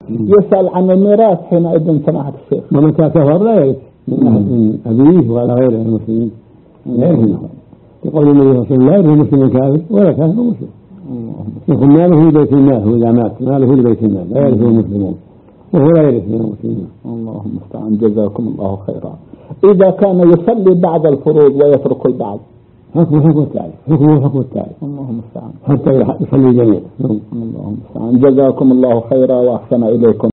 يسأل عن الميراث حينئذ سماحة الشيخ. ومتى كفر لا يرث من أبيه ولا غيره من المسلمين، لا يرث. يقول النبي صلى الله عليه وسلم لا يرث المسلم كافر ولا كافر مسلم، يكون ماله في بيت المال، هو إذا مات ماله في بيت المال لا يرثه المسلمون وهو لا يرث من المسلمين. اللهم المستعان، جزاكم الله خيرا. إذا كان يصلي بعض الفروض ويترك البعض حكم التعريف، حكم التعريف. اللهم المستعان، حتى يصلي الجميع. اللهم المستعان، جزاكم الله خيرا وأحسن إليكم.